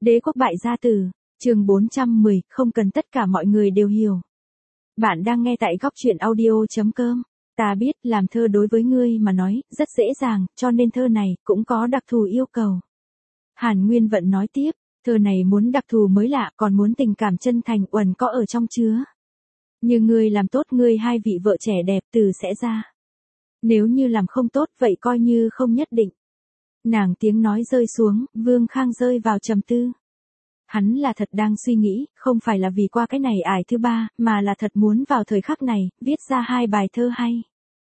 Đế quốc bại gia tử, chương 410, không cần tất cả mọi người đều hiểu. Bạn đang nghe tại góc truyện audio.com. Ta biết làm thơ đối với ngươi mà nói, rất dễ dàng, cho nên thơ này cũng có đặc thù yêu cầu. Hàn Nguyên Vận nói tiếp, thơ này muốn đặc thù mới lạ, còn muốn tình cảm chân thành uẩn có ở trong chứa. Như ngươi làm tốt ngươi hai vị vợ trẻ đẹp từ sẽ ra. Nếu như làm không tốt vậy coi như không nhất định. Nàng tiếng nói rơi xuống, Vương Khang rơi vào trầm tư. Hắn là thật đang suy nghĩ, không phải là vì qua cái này ải thứ ba, mà là thật muốn vào thời khắc này, viết ra hai bài thơ hay.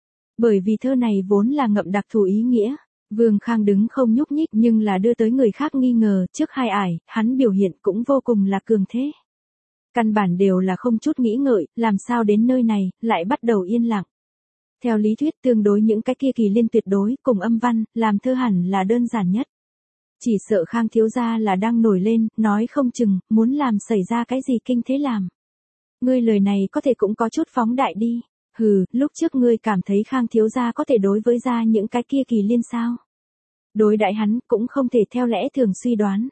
Bởi vì thơ này vốn là ngậm đặc thù ý nghĩa. Vương Khang đứng không nhúc nhích nhưng là đưa tới người khác nghi ngờ, trước hai ải, hắn biểu hiện cũng vô cùng là cường thế. Căn bản đều là không chút nghĩ ngợi, làm sao đến nơi này, lại bắt đầu yên lặng. Theo lý thuyết tương đối những cái kia kỳ liên tuyệt đối cùng âm văn, làm thơ hẳn là đơn giản nhất. Chỉ sợ Khang thiếu gia là đang nổi lên, nói không chừng, muốn làm xảy ra cái gì kinh thế làm. Ngươi lời này có thể cũng có chút phóng đại đi. Hừ, lúc trước ngươi cảm thấy Khang thiếu gia có thể đối với ra những cái kia kỳ liên sao. Đối đại hắn cũng không thể theo lẽ thường suy đoán.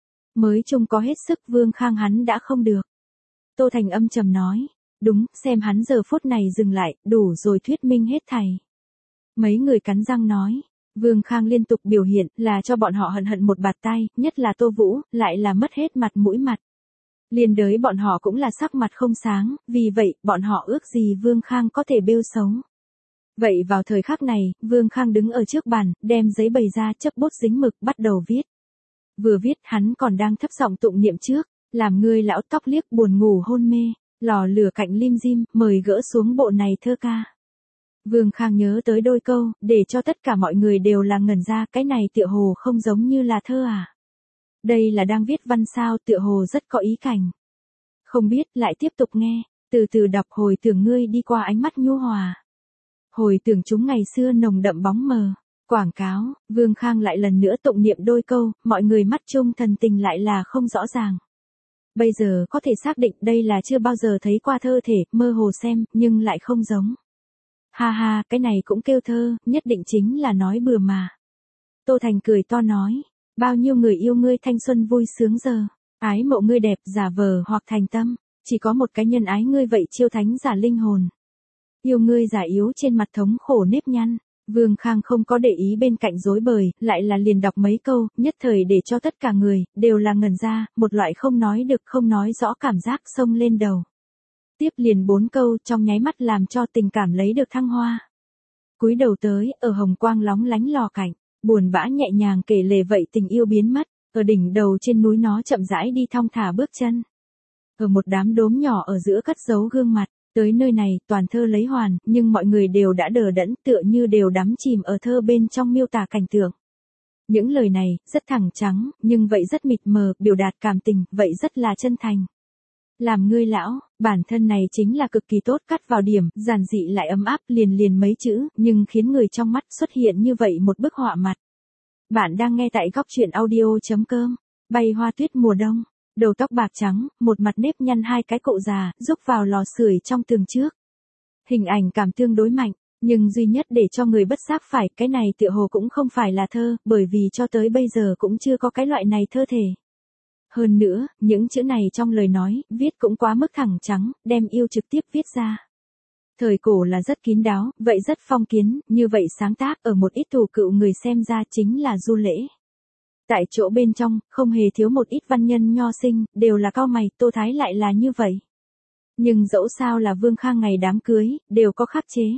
Mới chung có hết sức Vương Khang hắn đã không được. Tô Thành âm trầm nói. Đúng, xem hắn giờ phút này dừng lại, đủ rồi thuyết minh hết thảy. Mấy người cắn răng nói. Vương Khang liên tục biểu hiện là cho bọn họ hận hận một bạt tai, nhất là Tô Vũ, lại là mất hết mặt mũi mặt. Liên đới bọn họ cũng là sắc mặt không sáng, vì vậy, bọn họ ước gì Vương Khang có thể bêu xấu. Vậy vào thời khắc này, Vương Khang đứng ở trước bàn, đem giấy bày ra chấp bút dính mực bắt đầu viết. Vừa viết hắn còn đang thấp giọng tụng niệm trước, làm người lão tóc liếc buồn ngủ hôn mê, lò lửa cạnh lim dim, mời gỡ xuống bộ này thơ ca. Vương Khang nhớ tới đôi câu, để cho tất cả mọi người đều là ngẩn ra, cái này tựa hồ không giống như là thơ à. Đây là đang viết văn sao, tựa hồ rất có ý cảnh. Không biết, lại tiếp tục nghe, từ từ đọc hồi tưởng ngươi đi qua ánh mắt nhu hòa. Hồi tưởng chúng ngày xưa nồng đậm bóng mờ, quảng cáo, Vương Khang lại lần nữa tụng niệm đôi câu, mọi người mắt chung thần tình lại là không rõ ràng. Bây giờ có thể xác định đây là chưa bao giờ thấy qua thơ thể, mơ hồ xem, nhưng lại không giống. Ha ha, cái này cũng kêu thơ, nhất định chính là nói bừa mà. Tô Thành cười to nói, bao nhiêu người yêu ngươi thanh xuân vui sướng giờ, ái mộ ngươi đẹp giả vờ hoặc thành tâm, chỉ có một cái nhân ái ngươi vậy chiêu thánh giả linh hồn. Yêu ngươi giả yếu trên mặt thống khổ nếp nhăn. Vương Khang không có để ý bên cạnh rối bời, lại là liền đọc mấy câu, nhất thời để cho tất cả người, đều là ngẩn ra, một loại không nói được không nói rõ cảm giác xông lên đầu. Tiếp liền 4 câu trong nháy mắt làm cho tình cảm lấy được thăng hoa. Cúi đầu tới, ở hồng quang lóng lánh lò cạnh, buồn bã nhẹ nhàng kể lể vậy tình yêu biến mất, ở đỉnh đầu trên núi nó chậm rãi đi thong thả bước chân. Ở một đám đốm nhỏ ở giữa cất giấu gương mặt, tới nơi này toàn thơ lấy hoàn, nhưng mọi người đều đã đờ đẫn tựa như đều đắm chìm ở thơ bên trong miêu tả cảnh tượng. Những lời này, rất thẳng trắng, nhưng vậy rất mịt mờ, biểu đạt cảm tình, vậy rất là chân thành. Làm ngươi lão, bản thân này chính là cực kỳ tốt cắt vào điểm, giản dị lại ấm áp liền liền mấy chữ, nhưng khiến người trong mắt xuất hiện như vậy một bức họa mặt. Bạn đang nghe tại góc truyện audio.com, bay hoa tuyết mùa đông, đầu tóc bạc trắng, một mặt nếp nhăn hai cái cậu già, rúc vào lò sưởi trong tường trước. Hình ảnh cảm tương đối mạnh, nhưng duy nhất để cho người bất giác phải, cái này tựa hồ cũng không phải là thơ, bởi vì cho tới bây giờ cũng chưa có cái loại này thơ thể. Hơn nữa, những chữ này trong lời nói, viết cũng quá mức thẳng trắng, đem yêu trực tiếp viết ra. Thời cổ là rất kín đáo, vậy rất phong kiến, như vậy sáng tác ở một ít thủ cựu người xem ra chính là du lễ. Tại chỗ bên trong, không hề thiếu một ít văn nhân nho sinh, đều là cao mày, Tô Thái lại là như vậy. Nhưng dẫu sao là Vương Khang ngày đám cưới, đều có khắc chế.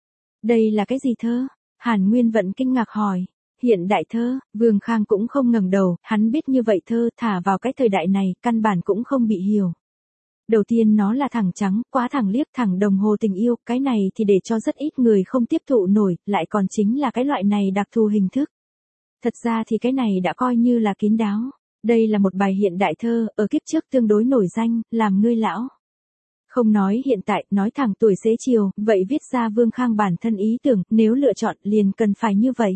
Đây là cái gì thơ? Hàn Nguyên Vận kinh ngạc hỏi. Hiện đại thơ, Vương Khang cũng không ngẩng đầu, hắn biết như vậy thơ thả vào cái thời đại này, căn bản cũng không bị hiểu. Đầu tiên nó là thẳng trắng, quá thẳng liếc thẳng đồng hồ tình yêu, cái này thì để cho rất ít người không tiếp thụ nổi, lại còn chính là cái loại này đặc thù hình thức. Thật ra thì cái này đã coi như là kín đáo. Đây là một bài hiện đại thơ, ở kiếp trước tương đối nổi danh, làm ngươi lão. Không nói hiện tại, nói thẳng tuổi xế chiều, vậy viết ra Vương Khang bản thân ý tưởng, nếu lựa chọn liền cần phải như vậy.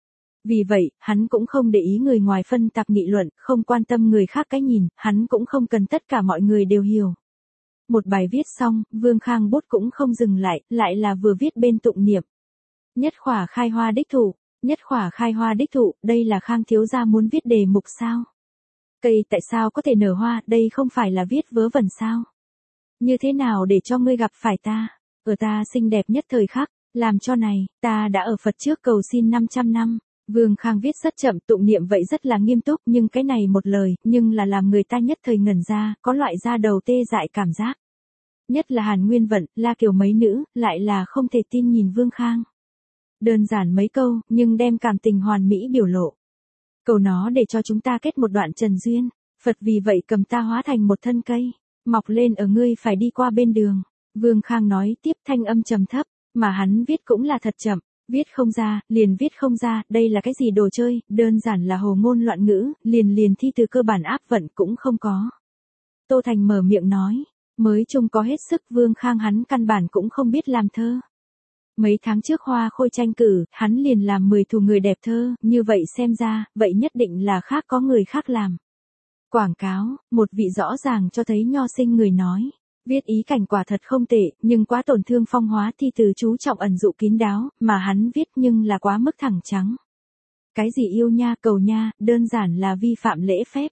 Vì vậy, hắn cũng không để ý người ngoài phân tạp nghị luận, không quan tâm người khác cái nhìn, hắn cũng không cần tất cả mọi người đều hiểu. Một bài viết xong, Vương Khang bút cũng không dừng lại là vừa viết bên tụng niệm. Nhất khỏa khai hoa đích thụ, nhất khỏa khai hoa đích thụ, đây là Khang thiếu gia muốn viết đề mục sao? Cây tại sao có thể nở hoa, đây không phải là viết vớ vẩn sao? Như thế nào để cho ngươi gặp phải ta? Ở ta xinh đẹp nhất thời khắc, làm cho này, ta đã ở Phật trước cầu xin 500 năm. Vương Khang viết rất chậm, tụng niệm vậy rất là nghiêm túc, nhưng cái này một lời, nhưng là làm người ta nhất thời ngẩn ra, có loại da đầu tê dại cảm giác. Nhất là Hàn Nguyên Vận, La Kiều mấy nữ, lại là không thể tin nhìn Vương Khang. Đơn giản mấy câu, nhưng đem cảm tình hoàn mỹ biểu lộ. Cầu nó để cho chúng ta kết một đoạn trần duyên, Phật vì vậy cầm ta hóa thành một thân cây, mọc lên ở ngươi phải đi qua bên đường. Vương Khang nói tiếp thanh âm trầm thấp, mà hắn viết cũng là thật chậm, viết không ra, liền viết không ra, đây là cái gì đồ chơi, đơn giản là hồ ngôn loạn ngữ, liền thi từ cơ bản áp vận cũng không có. Tô Thành mở miệng nói, mới chung có hết sức, Vương Khang hắn căn bản cũng không biết làm thơ. Mấy tháng trước Hoa Khôi tranh cử, hắn liền làm 10 thủ người đẹp thơ, như vậy xem ra, vậy nhất định là khác có người khác làm. Quảng cáo, một vị rõ ràng cho thấy nho sinh người nói, viết ý cảnh quả thật không tệ, nhưng quá tổn thương phong hóa thi từ chú trọng ẩn dụ kín đáo, mà hắn viết nhưng là quá mức thẳng trắng. Cái gì yêu nha, cầu nha, đơn giản là vi phạm lễ phép.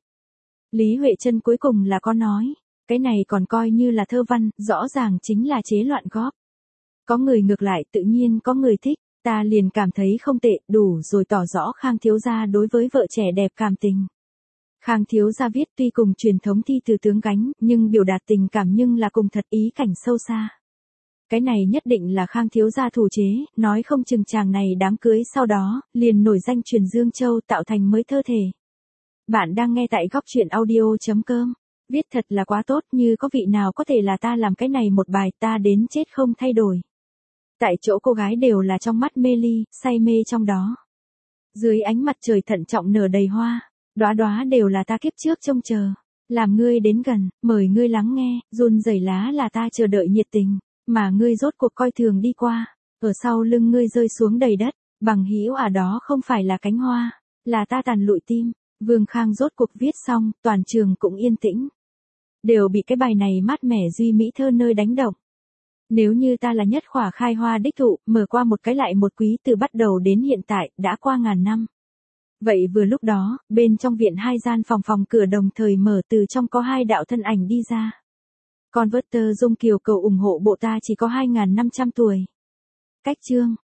Lý Huệ Trân cuối cùng là có nói, cái này còn coi như là thơ văn, rõ ràng chính là chế loạn góp. Có người ngược lại tự nhiên có người thích, ta liền cảm thấy không tệ, đủ rồi tỏ rõ Khang thiếu gia đối với vợ trẻ đẹp cảm tình. Khang thiếu gia viết tuy cùng truyền thống thi từ tướng gánh, nhưng biểu đạt tình cảm nhưng là cùng thật ý cảnh sâu xa. Cái này nhất định là Khang thiếu gia thủ chế, nói không chừng chàng này đám cưới sau đó, liền nổi danh truyền Dương Châu tạo thành mới thơ thể. Bạn đang nghe tại góc truyện audio.com. Viết thật là quá tốt, như có vị nào có thể là ta làm cái này một bài, ta đến chết không thay đổi. Tại chỗ cô gái đều là trong mắt mê ly, say mê trong đó. Dưới ánh mặt trời thận trọng nở đầy hoa, đóa đóa đều là ta kiếp trước trông chờ. Làm ngươi đến gần, mời ngươi lắng nghe, run rẩy lá là ta chờ đợi nhiệt tình, mà ngươi rốt cuộc coi thường đi qua. Ở sau lưng ngươi rơi xuống đầy đất, bằng hữu à đó không phải là cánh hoa, là ta tàn lụi tim. Vương Khang rốt cuộc viết xong, toàn trường cũng yên tĩnh. Đều bị cái bài này mát mẻ duy mỹ thơ nơi đánh động. Nếu như ta là nhất khỏa khai hoa đích thụ, mở qua một cái lại một quý từ bắt đầu đến hiện tại, đã qua ngàn năm. Vậy vừa lúc đó, bên trong viện hai gian phòng cửa đồng thời mở, từ trong có hai đạo thân ảnh đi ra. Converter Dung Kiều cầu ủng hộ bộ ta chỉ có 2.500 tuổi. Cách chương.